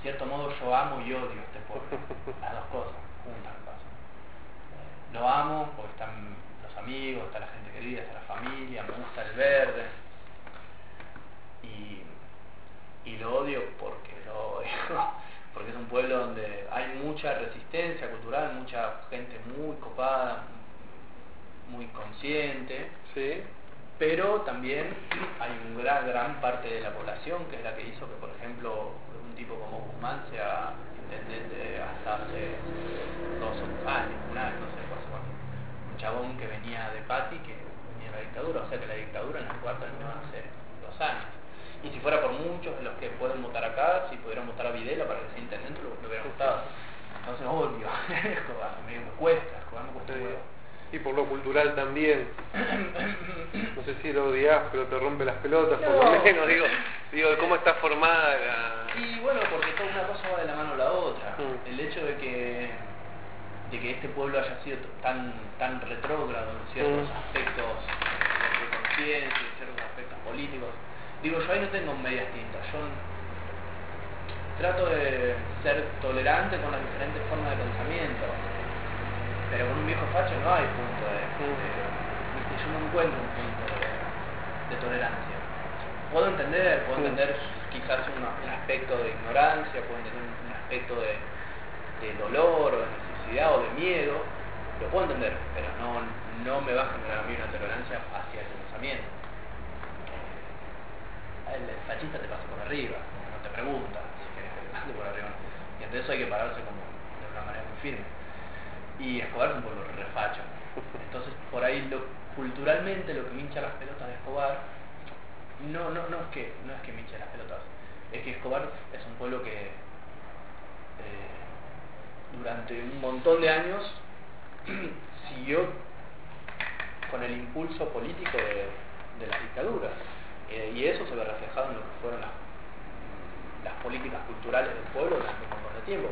cierto modo yo amo y odio este pueblo, las dos cosas juntas me pasan. Lo amo porque están los amigos, está la gente querida, está la familia, me gusta el verde, y lo odio porque lo odio, porque es un pueblo donde hay mucha resistencia cultural, mucha gente muy copada, muy consciente, Sí. pero también hay una gran parte de la población que es la que hizo que, por ejemplo, un tipo como Guzmán sea intendente hasta hace 2 años, un año, no sé hace cuánto. Un chabón que venía de Pati, que venía de la dictadura, o sea que la dictadura en el cual terminó hace 2 años. Y si fuera por muchos de los que pueden votar acá, si pudieran votar a Videla para que sea intendente, lo hubieran votado. Entonces, obvio, Escobar, me cuesta, Escobar me cuesta un huevo. Y por lo cultural también. No sé si lo odias, pero te rompe las pelotas, No. por lo menos, digo, cómo está formada la... Y bueno, porque toda una cosa va de la mano a la otra. El hecho de que este pueblo haya sido tan retrógrado en ciertos aspectos de conciencia, en ciertos aspectos políticos. Digo, yo ahí no tengo medias tintas. Yo trato de ser tolerante con las diferentes formas de pensamiento. Pero con un viejo facho no hay punto yo no encuentro un punto de tolerancia. Puedo entender quizás un aspecto de ignorancia, puedo entender un aspecto de dolor o de necesidad o de miedo, lo puedo entender, pero no me va a generar a mí una tolerancia hacia el pensamiento. El fachista te pasa por arriba, no te pregunta si querés que te pase por arriba. Y ante eso hay que pararse como de una manera muy firme. Y Escobar es un pueblo refacho. Entonces, por ahí culturalmente lo que me hincha las pelotas de Escobar no es que me hinche las pelotas, es que Escobar es un pueblo que durante un montón de años siguió con el impulso político de las dictaduras, y eso se ve reflejado en lo que fueron las políticas culturales del pueblo durante un montón de tiempo.